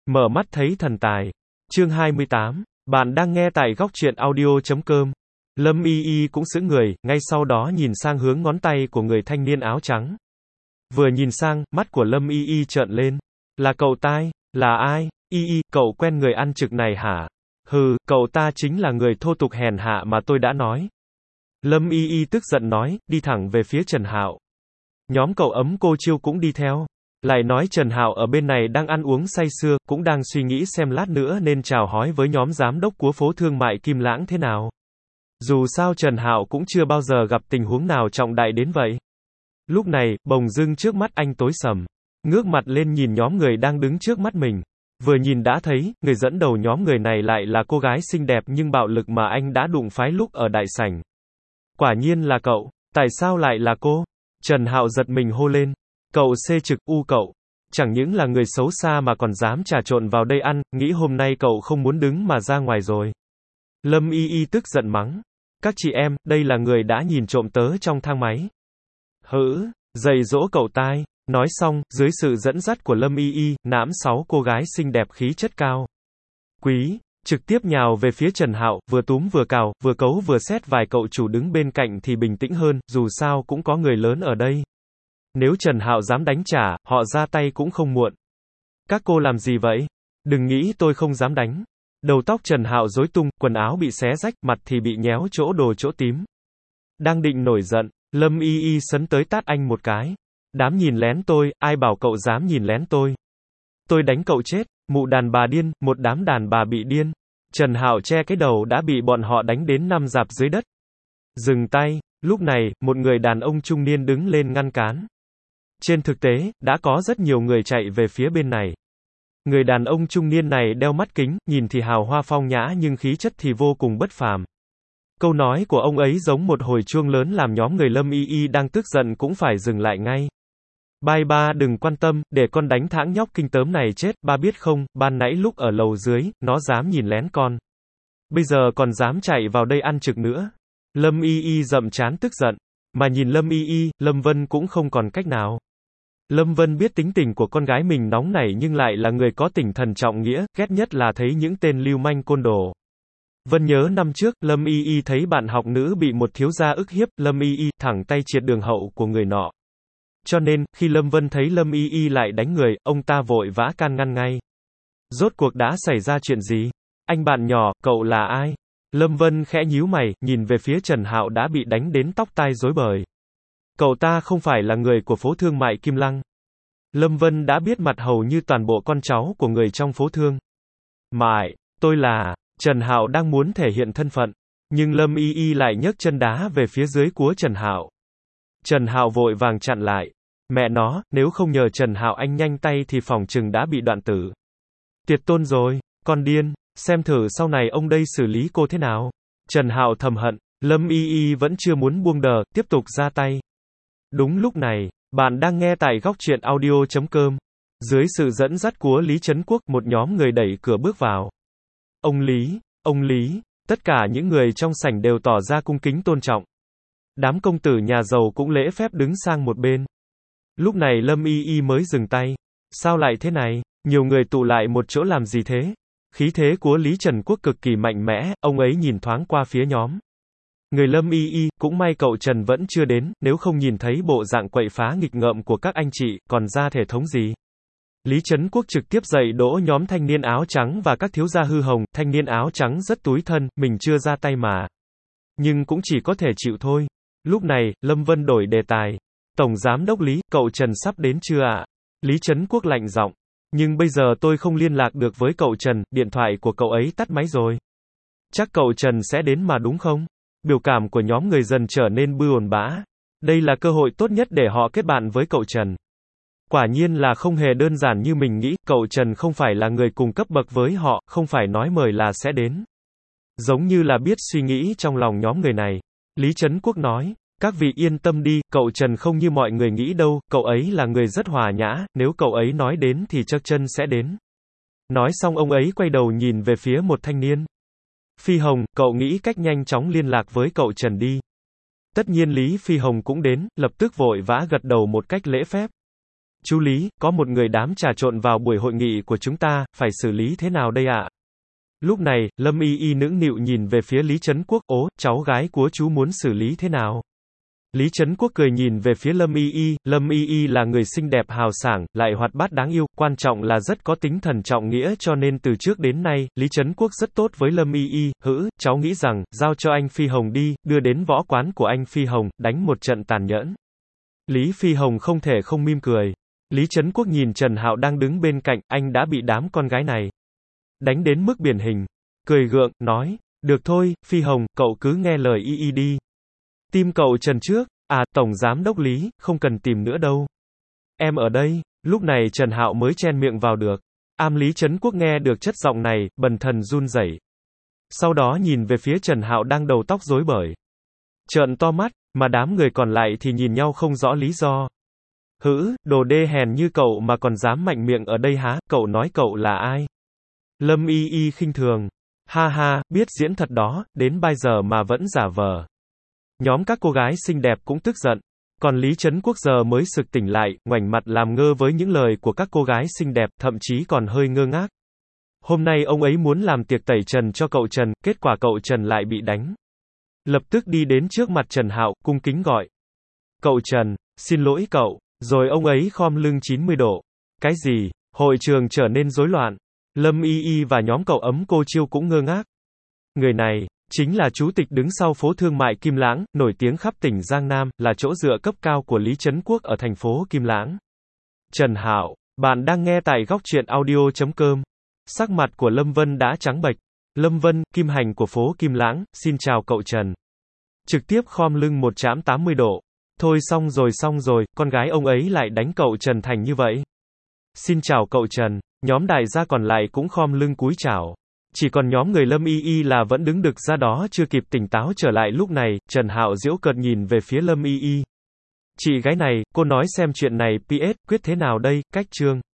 Mở mắt thấy thần tài. Chương 28. Bạn đang nghe tại góc truyện audio.com. Lâm Y Y cũng sững người, ngay sau đó nhìn sang hướng ngón tay của người thanh niên áo trắng. Vừa nhìn sang, mắt của Lâm Y Y trợn lên. Là cậu tai? Là ai? Y Y, cậu quen người ăn trực này hả? Hừ, cậu ta chính là người thô tục hèn hạ mà tôi đã nói. Lâm Y Y tức giận nói, đi thẳng về phía Trần Hạo. Nhóm cậu Ấm Cô Chiêu cũng đi theo. Lại nói Trần Hạo ở bên này đang ăn uống say sưa, cũng đang suy nghĩ xem lát nữa nên chào hỏi với nhóm giám đốc của phố thương mại Kim Lãng thế nào. Dù sao Trần Hạo cũng chưa bao giờ gặp tình huống nào trọng đại đến vậy. Lúc này, bỗng dưng trước mắt anh tối sầm. Ngước mặt lên nhìn nhóm người đang đứng trước mắt mình. Vừa nhìn đã thấy, người dẫn đầu nhóm người này lại là cô gái xinh đẹp nhưng bạo lực mà anh đã đụng phải lúc ở đại sảnh. Quả nhiên là cậu, tại sao lại là cô? Trần Hạo giật mình hô lên. Cậu C trực U cậu. Chẳng những là người xấu xa mà còn dám trà trộn vào đây ăn, nghĩ hôm nay cậu không muốn đứng mà ra ngoài rồi. Lâm Y Y tức giận mắng. Các chị em, đây là người đã nhìn trộm tớ trong thang máy. Hử, dạy dỗ cậu tai. Nói xong, dưới sự dẫn dắt của Lâm Y Y, nãm 6 cô gái xinh đẹp khí chất cao. Quý, trực tiếp nhào về phía Trần Hạo, vừa túm vừa cào, vừa cấu vừa xét vài cậu chủ đứng bên cạnh thì bình tĩnh hơn, dù sao cũng có người lớn ở đây. Nếu Trần Hạo dám đánh trả, họ ra tay cũng không muộn. Các cô làm gì vậy? Đừng nghĩ tôi không dám đánh. Đầu tóc Trần Hạo rối tung, quần áo bị xé rách, mặt thì bị nhéo chỗ đồ chỗ tím. Đang định nổi giận, Lâm Y Y sấn tới tát anh một cái. Đám nhìn lén tôi, ai bảo cậu dám nhìn lén tôi? Tôi đánh cậu chết, mụ đàn bà điên, một đám đàn bà bị điên. Trần Hạo che cái đầu đã bị bọn họ đánh đến nằm rạp dưới đất. Dừng tay, lúc này, một người đàn ông trung niên đứng lên ngăn cản. Trên thực tế, đã có rất nhiều người chạy về phía bên này. Người đàn ông trung niên này đeo mắt kính, nhìn thì hào hoa phong nhã nhưng khí chất thì vô cùng bất phàm. Câu nói của ông ấy giống một hồi chuông lớn làm nhóm người Lâm Y Y đang tức giận cũng phải dừng lại ngay. Bai ba đừng quan tâm, để con đánh thãng nhóc kinh tởm này chết, ba biết không, ban nãy lúc ở lầu dưới, nó dám nhìn lén con. Bây giờ còn dám chạy vào đây ăn trực nữa. Lâm Y Y rậm trán tức giận. Mà nhìn Lâm Y Y, Lâm Vân cũng không còn cách nào. Lâm Vân biết tính tình của con gái mình nóng nảy nhưng lại là người có tinh thần trọng nghĩa, ghét nhất là thấy những tên lưu manh côn đồ. Vân nhớ năm trước, Lâm Y Y thấy bạn học nữ bị một thiếu gia ức hiếp, Lâm Y Y thẳng tay triệt đường hậu của người nọ. Cho nên, khi Lâm Vân thấy Lâm Y Y lại đánh người, ông ta vội vã can ngăn ngay. Rốt cuộc đã xảy ra chuyện gì? Anh bạn nhỏ, cậu là ai? Lâm Vân khẽ nhíu mày, nhìn về phía Trần Hạo đã bị đánh đến tóc tai rối bời. Cậu ta không phải là người của phố thương mại Kim Lăng. Lâm Vân đã biết mặt hầu như toàn bộ con cháu của người trong phố thương mại. Tôi là... Trần Hạo đang muốn thể hiện thân phận. Nhưng Lâm Y Y lại nhấc chân đá về phía dưới của Trần Hạo. Trần Hạo vội vàng chặn lại. Mẹ nó, nếu không nhờ Trần Hạo anh nhanh tay thì phỏng chừng đã bị đoạn tử. Tiệt tôn rồi, con điên, xem thử sau này ông đây xử lý cô thế nào. Trần Hạo thầm hận, Lâm Y Y vẫn chưa muốn buông đờ, tiếp tục ra tay. Đúng lúc này, bạn đang nghe tại góc truyện audio.com. Dưới sự dẫn dắt của Lý Trấn Quốc, một nhóm người đẩy cửa bước vào. Ông Lý, tất cả những người trong sảnh đều tỏ ra cung kính tôn trọng. Đám công tử nhà giàu cũng lễ phép đứng sang một bên. Lúc này Lâm Y Y mới dừng tay. Sao lại thế này? Nhiều người tụ lại một chỗ làm gì thế? Khí thế của Lý Trần Quốc cực kỳ mạnh mẽ, ông ấy nhìn thoáng qua phía nhóm. Người Lâm Y Y, cũng may cậu Trần vẫn chưa đến, nếu không nhìn thấy bộ dạng quậy phá nghịch ngợm của các anh chị, còn ra thể thống gì. Lý Trấn Quốc trực tiếp dạy đỗ nhóm thanh niên áo trắng và các thiếu gia hư hồng, thanh niên áo trắng rất tủi thân, mình chưa ra tay mà. Nhưng cũng chỉ có thể chịu thôi. Lúc này, Lâm Vân đổi đề tài. Tổng giám đốc Lý, cậu Trần sắp đến chưa ạ? Lý Trấn Quốc lạnh giọng. Nhưng bây giờ tôi không liên lạc được với cậu Trần, điện thoại của cậu ấy tắt máy rồi. Chắc cậu Trần sẽ đến mà đúng không? Biểu cảm của nhóm người dần trở nên bừa bã. Đây là cơ hội tốt nhất để họ kết bạn với cậu Trần. Quả nhiên là không hề đơn giản như mình nghĩ, cậu Trần không phải là người cùng cấp bậc với họ, không phải nói mời là sẽ đến. Giống như là biết suy nghĩ trong lòng nhóm người này. Lý Trấn Quốc nói, các vị yên tâm đi, cậu Trần không như mọi người nghĩ đâu, cậu ấy là người rất hòa nhã, nếu cậu ấy nói đến thì chắc chân sẽ đến. Nói xong ông ấy quay đầu nhìn về phía một thanh niên. Phi Hồng, cậu nghĩ cách nhanh chóng liên lạc với cậu Trần đi. Tất nhiên Lý Phi Hồng cũng đến, lập tức vội vã gật đầu một cách lễ phép. Chú Lý, có một người đám trà trộn vào buổi hội nghị của chúng ta, phải xử lý thế nào đây ạ? Lúc này, Lâm Y Y nũng nịu nhìn về phía Lý Trấn Quốc, ố, cháu gái của chú muốn xử lý thế nào? Lý Trấn Quốc cười nhìn về phía Lâm Y Y là người xinh đẹp hào sảng, lại hoạt bát đáng yêu, quan trọng là rất có tính thần trọng nghĩa cho nên từ trước đến nay, Lý Trấn Quốc rất tốt với Lâm Y, cháu nghĩ rằng, giao cho anh Phi Hồng đi, đưa đến võ quán của anh Phi Hồng, đánh một trận tàn nhẫn. Lý Phi Hồng không thể không mỉm cười. Lý Trấn Quốc nhìn Trần Hạo đang đứng bên cạnh, anh đã bị đám con gái này đánh đến mức biển hình. Cười gượng, nói, được thôi, Phi Hồng, cậu cứ nghe lời Y đi. Tìm cậu Trần trước, Tổng Giám Đốc Lý, không cần tìm nữa đâu. Em ở đây, lúc này Trần Hạo mới chen miệng vào được. Lý Trấn Quốc nghe được chất giọng này, bần thần run rẩy. Sau đó nhìn về phía Trần Hạo đang đầu tóc rối bời. Trợn to mắt, mà đám người còn lại thì nhìn nhau không rõ lý do. Đồ đê hèn như cậu mà còn dám mạnh miệng ở đây hả, cậu nói cậu là ai? Lâm Y khinh thường. Ha ha, biết diễn thật đó, đến bây giờ mà vẫn giả vờ. Nhóm các cô gái xinh đẹp cũng tức giận. Còn Lý Trấn Quốc giờ mới sực tỉnh lại, ngoảnh mặt làm ngơ với những lời của các cô gái xinh đẹp, thậm chí còn hơi ngơ ngác. Hôm nay ông ấy muốn làm tiệc tẩy trần cho cậu Trần, kết quả cậu Trần lại bị đánh. Lập tức đi đến trước mặt Trần Hạo, cung kính gọi. Cậu Trần, xin lỗi cậu. Rồi ông ấy khom lưng 90 độ. Cái gì? Hội trường trở nên rối loạn. Lâm Y và nhóm cậu Ấm Cô Chiêu cũng ngơ ngác. Người này chính là chủ tịch đứng sau phố thương mại Kim Lãng, nổi tiếng khắp tỉnh Giang Nam, là chỗ dựa cấp cao của Lý Trấn Quốc ở thành phố Kim Lãng. Trần Hạo, bạn đang nghe tại góc truyện audio.com. Sắc mặt của Lâm Vân đã trắng bệch. Lâm Vân, Kim Hành của phố Kim Lãng, xin chào cậu Trần. Trực tiếp khom lưng 180 độ. Thôi xong rồi, con gái ông ấy lại đánh cậu Trần thành như vậy. Xin chào cậu Trần, nhóm đại gia còn lại cũng khom lưng cúi chào. Chỉ còn nhóm người Lâm Y là vẫn đứng đực ra đó chưa kịp tỉnh táo trở lại lúc này, Trần Hạo giễu cợt nhìn về phía Lâm Y. Chị gái này, cô nói xem chuyện này PS, quyết thế nào đây, cách chương.